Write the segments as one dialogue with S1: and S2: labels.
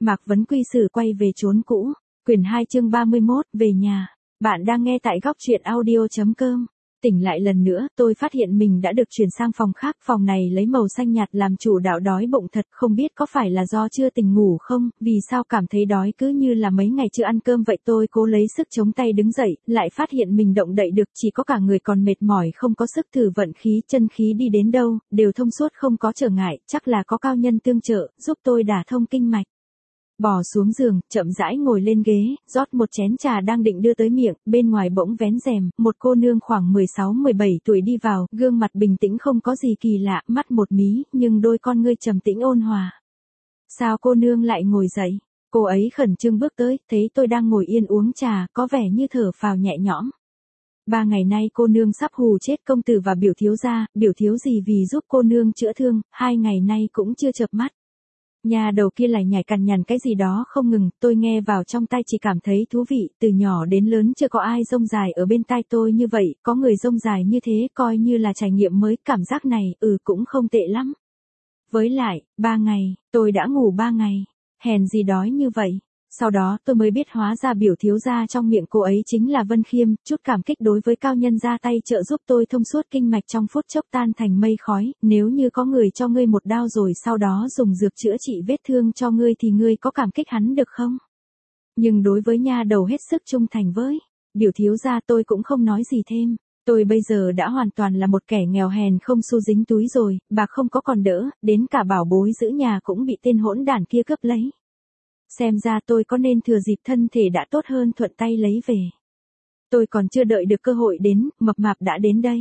S1: Mạc Vấn Quy xử quay về chốn cũ. Quyển 2 chương 31, về nhà. Bạn đang nghe tại góc truyện audio.com. Tỉnh lại lần nữa, tôi phát hiện mình đã được chuyển sang phòng khác. Phòng này lấy màu xanh nhạt làm chủ đạo, đói bụng thật, không biết có phải là do chưa tỉnh ngủ không, vì sao cảm thấy đói cứ như là mấy ngày chưa ăn cơm vậy. Tôi cố lấy sức chống tay đứng dậy, lại phát hiện mình động đậy được, chỉ có cả người còn mệt mỏi không có sức. Thử vận khí, chân khí đi đến đâu, đều thông suốt không có trở ngại, chắc là có cao nhân tương trợ, giúp tôi đả thông kinh mạch. Bò xuống giường, chậm rãi ngồi lên ghế, rót một chén trà đang định đưa tới miệng, bên ngoài bỗng vén rèm, một cô nương khoảng 16-17 tuổi đi vào, gương mặt bình tĩnh không có gì kỳ lạ, mắt một mí, nhưng đôi con ngươi trầm tĩnh ôn hòa. Sao cô nương lại ngồi dậy? Cô ấy khẩn trương bước tới, thấy tôi đang ngồi yên uống trà, có vẻ như thở phào nhẹ nhõm. 3 ngày nay cô nương sắp hù chết công tử và biểu thiếu gì vì giúp cô nương chữa thương, 2 ngày nay cũng chưa chợp mắt. Nhà đầu kia lại nhảy cằn nhằn cái gì đó không ngừng, tôi nghe vào trong tai chỉ cảm thấy thú vị, từ nhỏ đến lớn chưa có ai rông dài ở bên tai tôi như vậy, có người rông dài như thế coi như là trải nghiệm mới, cảm giác này, cũng không tệ lắm. Với lại, 3 ngày, tôi đã ngủ 3 ngày, hèn gì đói như vậy. Sau đó tôi mới biết hóa ra biểu thiếu gia trong miệng cô ấy chính là Vân Khiêm, chút cảm kích đối với cao nhân ra tay trợ giúp tôi thông suốt kinh mạch trong phút chốc tan thành mây khói, nếu như có người cho ngươi một đao rồi sau đó dùng dược chữa trị vết thương cho ngươi thì ngươi có cảm kích hắn được không? Nhưng đối với nha đầu hết sức trung thành với biểu thiếu gia tôi cũng không nói gì thêm. Tôi bây giờ đã hoàn toàn là một kẻ nghèo hèn không xu dính túi rồi, bạc không có còn đỡ, đến cả bảo bối giữ nhà cũng bị tên hỗn đản kia cướp lấy. Xem ra tôi có nên thừa dịp thân thể đã tốt hơn thuận tay lấy về. Tôi còn chưa đợi được cơ hội đến, mập mạp đã đến đây.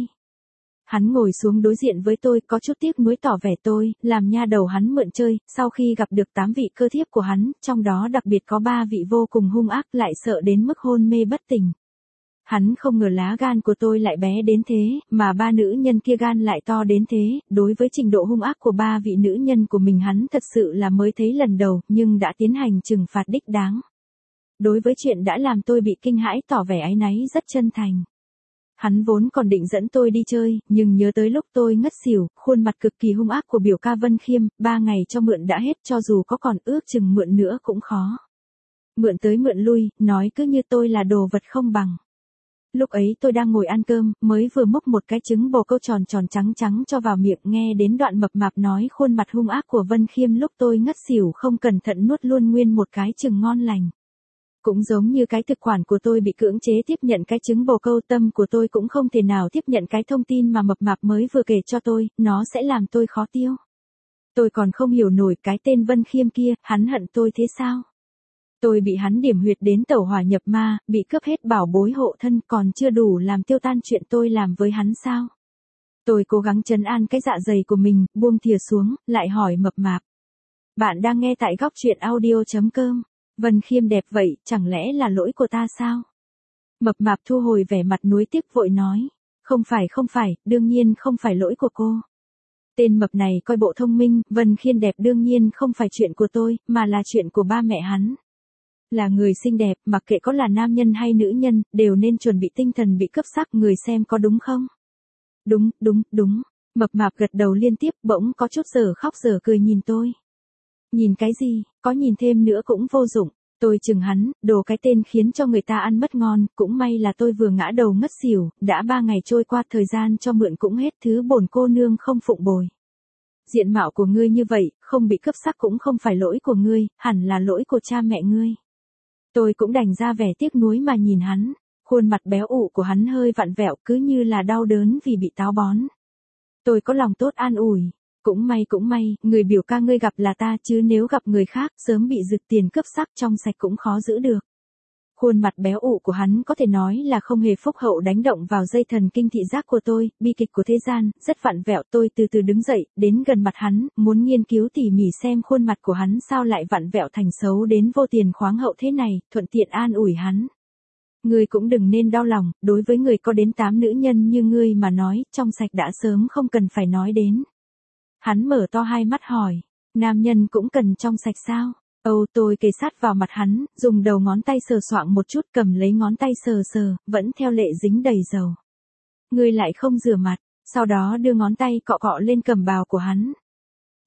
S1: Hắn ngồi xuống đối diện với tôi, có chút tiếc nuối tỏ vẻ tôi, làm nha đầu hắn mượn chơi, sau khi gặp được 8 vị cơ thiếp của hắn, trong đó đặc biệt có 3 vị vô cùng hung ác, lại sợ đến mức hôn mê bất tỉnh. Hắn không ngờ lá gan của tôi lại bé đến thế, mà 3 nữ nhân kia gan lại to đến thế, đối với trình độ hung ác của 3 vị nữ nhân của mình hắn thật sự là mới thấy lần đầu, nhưng đã tiến hành trừng phạt đích đáng. Đối với chuyện đã làm tôi bị kinh hãi tỏ vẻ áy náy rất chân thành. Hắn vốn còn định dẫn tôi đi chơi, nhưng nhớ tới lúc tôi ngất xỉu, khuôn mặt cực kỳ hung ác của biểu ca Vân Khiêm, 3 ngày cho mượn đã hết, cho dù có còn ước chừng mượn nữa cũng khó. Mượn tới mượn lui, nói cứ như tôi là đồ vật không bằng. Lúc ấy tôi đang ngồi ăn cơm, mới vừa múc một cái trứng bồ câu tròn tròn trắng trắng cho vào miệng, nghe đến đoạn mập mạp nói khuôn mặt hung ác của Vân Khiêm lúc tôi ngất xỉu không cẩn thận nuốt luôn nguyên một cái trứng ngon lành. Cũng giống như cái thực quản của tôi bị cưỡng chế tiếp nhận cái trứng bồ câu, tâm của tôi cũng không thể nào tiếp nhận cái thông tin mà mập mạp mới vừa kể cho tôi, nó sẽ làm tôi khó tiêu. Tôi còn không hiểu nổi cái tên Vân Khiêm kia, hắn hận tôi thế sao? Tôi bị hắn điểm huyệt đến tẩu hỏa nhập ma, bị cướp hết bảo bối hộ thân, còn chưa đủ làm tiêu tan chuyện tôi làm với hắn sao? Tôi cố gắng trấn an cái dạ dày của mình, buông thìa xuống, lại hỏi mập mạp. Bạn đang nghe tại góc truyện audio.com. Vân Khiêm đẹp vậy, chẳng lẽ là lỗi của ta sao? Mập mạp thu hồi vẻ mặt nuối tiếc vội nói. Không phải, đương nhiên không phải lỗi của cô. Tên mập này coi bộ thông minh, Vân Khiêm đẹp đương nhiên không phải chuyện của tôi, mà là chuyện của ba mẹ hắn. Là người xinh đẹp, mặc kệ có là nam nhân hay nữ nhân, đều nên chuẩn bị tinh thần bị cướp sắc, người xem có đúng không? Đúng. Mập mạp gật đầu liên tiếp, bỗng có chút giờ khóc giờ cười nhìn tôi. Nhìn cái gì, có nhìn thêm nữa cũng vô dụng. Tôi chừng hắn, đồ cái tên khiến cho người ta ăn mất ngon, cũng may là tôi vừa ngã đầu ngất xỉu, đã 3 ngày trôi qua, thời gian cho mượn cũng hết, thứ bổn cô nương không phụng bồi. Diện mạo của ngươi như vậy, không bị cướp sắc cũng không phải lỗi của ngươi, hẳn là lỗi của cha mẹ ngươi. Tôi cũng đành ra vẻ tiếc nuối mà nhìn hắn, khuôn mặt béo ụ của hắn hơi vặn vẹo cứ như là đau đớn vì bị táo bón. Tôi có lòng tốt an ủi, cũng may, người biểu ca ngươi gặp là ta chứ nếu gặp người khác sớm bị rực tiền cướp sắc trong sạch cũng khó giữ được. Khuôn mặt béo ụ của hắn có thể nói là không hề phúc hậu, đánh động vào dây thần kinh thị giác của tôi, bi kịch của thế gian, rất vặn vẹo. Tôi từ từ đứng dậy, đến gần mặt hắn, muốn nghiên cứu tỉ mỉ xem khuôn mặt của hắn sao lại vặn vẹo thành xấu đến vô tiền khoáng hậu thế này, thuận tiện an ủi hắn. Ngươi cũng đừng nên đau lòng, đối với người có đến 8 nữ nhân như ngươi mà nói, trong sạch đã sớm không cần phải nói đến. Hắn mở to hai mắt hỏi, nam nhân cũng cần trong sạch sao? Tôi kề sát vào mặt hắn, dùng đầu ngón tay sờ soạng một chút, cầm lấy ngón tay sờ, vẫn theo lệ dính đầy dầu. Ngươi lại không rửa mặt, sau đó đưa ngón tay cọ cọ lên cẩm bào của hắn.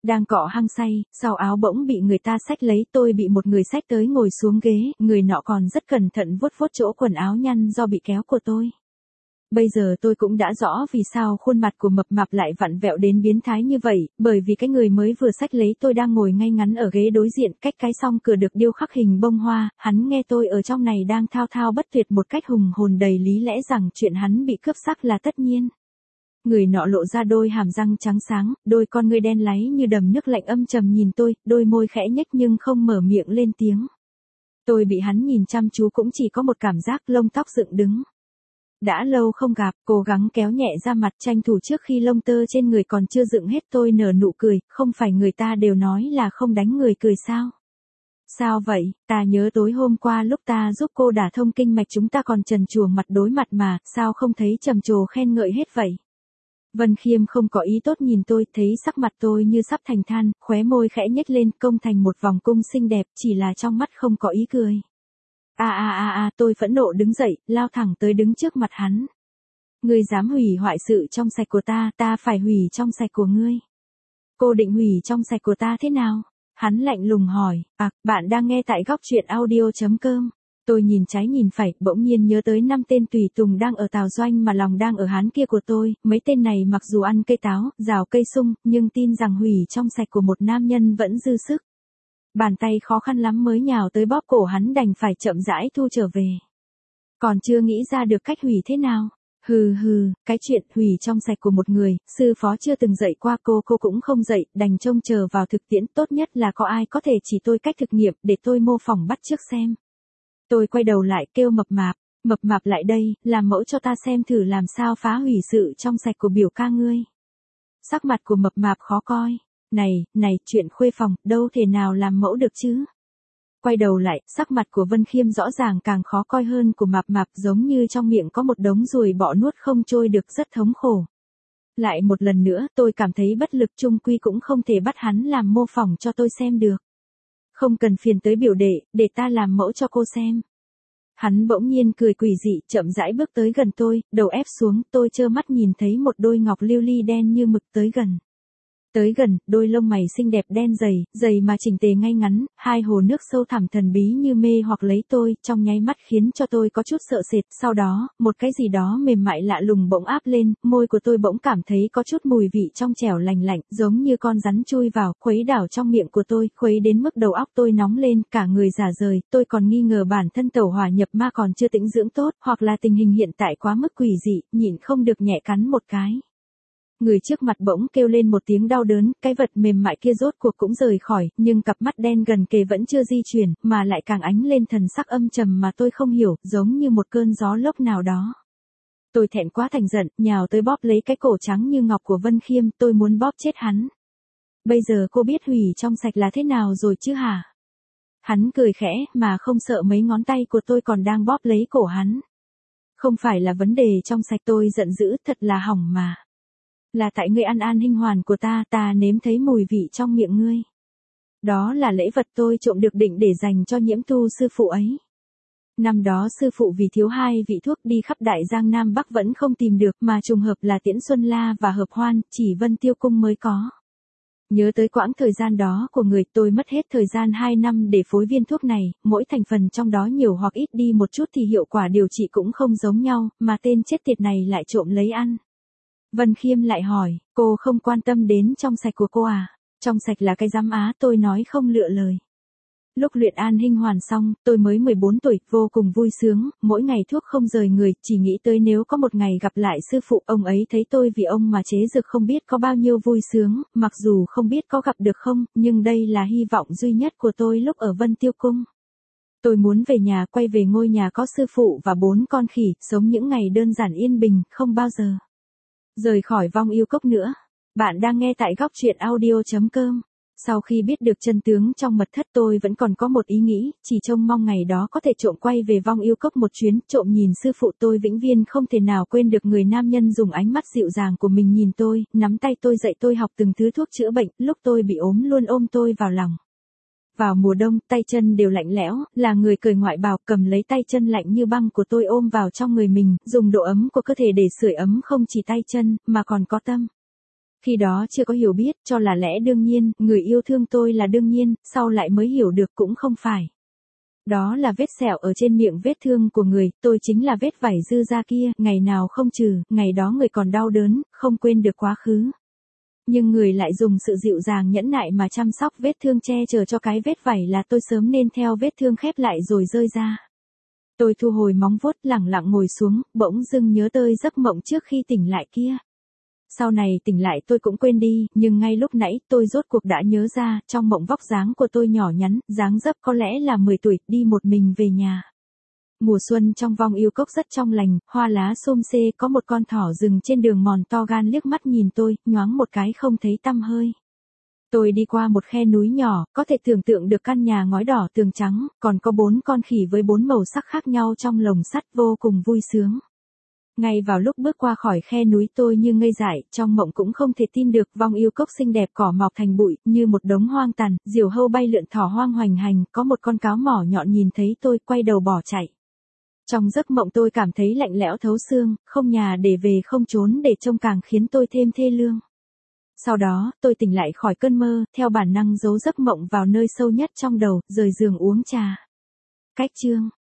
S1: Đang cọ hăng say, sau áo bỗng bị người ta xách lấy, tôi bị một người xách tới ngồi xuống ghế, người nọ còn rất cẩn thận vuốt vuốt chỗ quần áo nhăn do bị kéo của tôi. Bây giờ tôi cũng đã rõ vì sao khuôn mặt của mập mạp lại vặn vẹo đến biến thái như vậy, bởi vì cái người mới vừa xách lấy tôi đang ngồi ngay ngắn ở ghế đối diện, cách cái song cửa được điêu khắc hình bông hoa, hắn nghe tôi ở trong này đang thao thao bất tuyệt một cách hùng hồn đầy lý lẽ rằng chuyện hắn bị cướp sắc là tất nhiên. Người nọ lộ ra đôi hàm răng trắng sáng, đôi con ngươi đen láy như đầm nước lạnh âm trầm nhìn tôi, đôi môi khẽ nhếch nhưng không mở miệng lên tiếng. Tôi bị hắn nhìn chăm chú cũng chỉ có một cảm giác lông tóc dựng đứng. Đã lâu không gặp, cố gắng kéo nhẹ ra mặt tranh thủ trước khi lông tơ trên người còn chưa dựng hết, tôi nở nụ cười, không phải người ta đều nói là không đánh người cười sao? Sao vậy, ta nhớ tối hôm qua lúc ta giúp cô đả thông kinh mạch chúng ta còn trần truồng mặt đối mặt mà, sao không thấy trầm trồ khen ngợi hết vậy? Vân Khiêm không có ý tốt nhìn tôi, thấy sắc mặt tôi như sắp thành than, khóe môi khẽ nhếch lên, cong thành một vòng cung xinh đẹp, chỉ là trong mắt không có ý cười. Tôi phẫn nộ đứng dậy, lao thẳng tới đứng trước mặt hắn. Ngươi dám hủy hoại sự trong sạch của ta, ta phải hủy trong sạch của ngươi. Cô định hủy trong sạch của ta thế nào? Hắn lạnh lùng hỏi, bạn đang nghe tại góc truyện audio.com. Tôi nhìn trái nhìn phải, bỗng nhiên nhớ tới 5 tên tùy tùng đang ở Tào Doanh mà lòng đang ở Hán kia của tôi, mấy tên này mặc dù ăn cây táo, rào cây sung, nhưng tin rằng hủy trong sạch của một nam nhân vẫn dư sức. Bàn tay khó khăn lắm mới nhào tới bóp cổ hắn, đành phải chậm rãi thu trở về. Còn chưa nghĩ ra được cách hủy thế nào. Cái chuyện hủy trong sạch của một người, sư phó chưa từng dạy qua cô cũng không dạy, đành trông chờ vào thực tiễn, tốt nhất là có ai có thể chỉ tôi cách thực nghiệm để tôi mô phỏng bắt chước xem. Tôi quay đầu lại kêu mập mạp lại đây, làm mẫu cho ta xem thử làm sao phá hủy sự trong sạch của biểu ca ngươi. Sắc mặt của mập mạp khó coi, này, chuyện khuê phòng, đâu thể nào làm mẫu được chứ. Quay đầu lại, sắc mặt của Vân Khiêm rõ ràng càng khó coi hơn của mập, giống như trong miệng có một đống ruồi bọ nuốt không trôi được, rất thống khổ. Lại một lần nữa, tôi cảm thấy bất lực, chung quy cũng không thể bắt hắn làm mô phỏng cho tôi xem được. Không cần phiền tới biểu đệ, để ta làm mẫu cho cô xem. Hắn bỗng nhiên cười quỷ dị, chậm rãi bước tới gần tôi, đầu ép xuống, tôi trơ mắt nhìn thấy một đôi ngọc lưu ly đen như mực tới gần. Tới gần, đôi lông mày xinh đẹp đen dày mà chỉnh tề ngay ngắn, hai hồ nước sâu thẳm thần bí như mê hoặc lấy tôi, trong nháy mắt khiến cho tôi có chút sợ sệt, sau đó, một cái gì đó mềm mại lạ lùng bỗng áp lên, môi của tôi bỗng cảm thấy có chút mùi vị trong trẻo lành lạnh, giống như con rắn chui vào, khuấy đảo trong miệng của tôi, khuấy đến mức đầu óc tôi nóng lên, cả người rả rời, tôi còn nghi ngờ bản thân tẩu hỏa nhập ma còn chưa tĩnh dưỡng tốt, hoặc là tình hình hiện tại quá mức quỷ dị, nhịn không được nhẹ cắn một cái. Người trước mặt bỗng kêu lên một tiếng đau đớn, cái vật mềm mại kia rốt cuộc cũng rời khỏi, nhưng cặp mắt đen gần kề vẫn chưa di chuyển, mà lại càng ánh lên thần sắc âm trầm mà tôi không hiểu, giống như một cơn gió lốc nào đó. Tôi thẹn quá thành giận, nhào tới bóp lấy cái cổ trắng như ngọc của Vân Khiêm, tôi muốn bóp chết hắn. Bây giờ cô biết hủy trong sạch là thế nào rồi chứ hả? Hắn cười khẽ, mà không sợ mấy ngón tay của tôi còn đang bóp lấy cổ hắn. Không phải là vấn đề trong sạch, tôi giận dữ, thật là hỏng mà. Là tại ngươi ăn an hinh hoàn của ta nếm thấy mùi vị trong miệng ngươi. Đó là lễ vật tôi trộm được định để dành cho Nhiễm Tu sư phụ ấy. Năm đó sư phụ vì thiếu 2 vị thuốc đi khắp Đại Giang Nam Bắc vẫn không tìm được, mà trùng hợp là Tiễn Xuân La và Hợp Hoan, chỉ Vân Tiêu Cung mới có. Nhớ tới quãng thời gian đó của người, tôi mất hết thời gian 2 năm để phối viên thuốc này, mỗi thành phần trong đó nhiều hoặc ít đi một chút thì hiệu quả điều trị cũng không giống nhau, mà tên chết tiệt này lại trộm lấy ăn. Vân Khiêm lại hỏi, cô không quan tâm đến trong sạch của cô à? Trong sạch là cái giám á, tôi nói không lựa lời. Lúc luyện an hinh hoàn xong, tôi mới 14 tuổi, vô cùng vui sướng, mỗi ngày thuốc không rời người, chỉ nghĩ tới nếu có một ngày gặp lại sư phụ, ông ấy thấy tôi vì ông mà chế dược không biết có bao nhiêu vui sướng, mặc dù không biết có gặp được không, nhưng đây là hy vọng duy nhất của tôi lúc ở Vân Tiêu Cung. Tôi muốn về nhà, quay về ngôi nhà có sư phụ và 4 con khỉ, sống những ngày đơn giản yên bình, không bao giờ rời khỏi vong yêu cốc nữa. Bạn đang nghe tại góc truyện audio.com. Sau khi biết được chân tướng trong mật thất, tôi vẫn còn có một ý nghĩ, chỉ trông mong ngày đó có thể trộm quay về vong yêu cốc một chuyến, trộm nhìn sư phụ. Tôi vĩnh viễn không thể nào quên được người nam nhân dùng ánh mắt dịu dàng của mình nhìn tôi, nắm tay tôi dạy tôi học từng thứ thuốc chữa bệnh, lúc tôi bị ốm luôn ôm tôi vào lòng. Vào mùa đông, tay chân đều lạnh lẽo, là người cởi ngoại bào, cầm lấy tay chân lạnh như băng của tôi ôm vào trong người mình, dùng độ ấm của cơ thể để sưởi ấm không chỉ tay chân, mà còn có tâm. Khi đó chưa có hiểu biết, cho là lẽ đương nhiên, người yêu thương tôi là đương nhiên, sau lại mới hiểu được cũng không phải. Đó là vết sẹo ở trên miệng vết thương của người, tôi chính là vết vảy dư da kia, ngày nào không trừ, ngày đó người còn đau đớn, không quên được quá khứ. Nhưng người lại dùng sự dịu dàng nhẫn nại mà chăm sóc vết thương che chở cho cái vết vảy là tôi sớm nên theo vết thương khép lại rồi rơi ra. Tôi thu hồi móng vuốt lẳng lặng ngồi xuống, bỗng dưng nhớ tới giấc mộng trước khi tỉnh lại kia. Sau này tỉnh lại tôi cũng quên đi, nhưng ngay lúc nãy tôi rốt cuộc đã nhớ ra, trong mộng vóc dáng của tôi nhỏ nhắn, dáng dấp có lẽ là 10 tuổi, đi một mình về nhà. Mùa xuân trong vong yêu cốc rất trong lành, hoa lá xum xê, có một con thỏ rừng trên đường mòn to gan liếc mắt nhìn tôi, nhoáng một cái không thấy tăm hơi. Tôi đi qua một khe núi nhỏ, có thể tưởng tượng được căn nhà ngói đỏ tường trắng, còn có 4 con khỉ với 4 màu sắc khác nhau trong lồng sắt, vô cùng vui sướng. Ngay vào lúc bước qua khỏi khe núi tôi như ngây dại, trong mộng cũng không thể tin được, vong yêu cốc xinh đẹp cỏ mọc thành bụi, như một đống hoang tàn, diều hâu bay lượn, thỏ hoang hoành hành, có một con cáo mỏ nhọn nhìn thấy tôi, quay đầu bỏ chạy. Trong giấc mộng tôi cảm thấy lạnh lẽo thấu xương, không nhà để về, không trốn để trông, càng khiến tôi thêm thê lương. Sau đó, tôi tỉnh lại khỏi cơn mơ, theo bản năng giấu giấc mộng vào nơi sâu nhất trong đầu, rời giường uống trà. Cách chương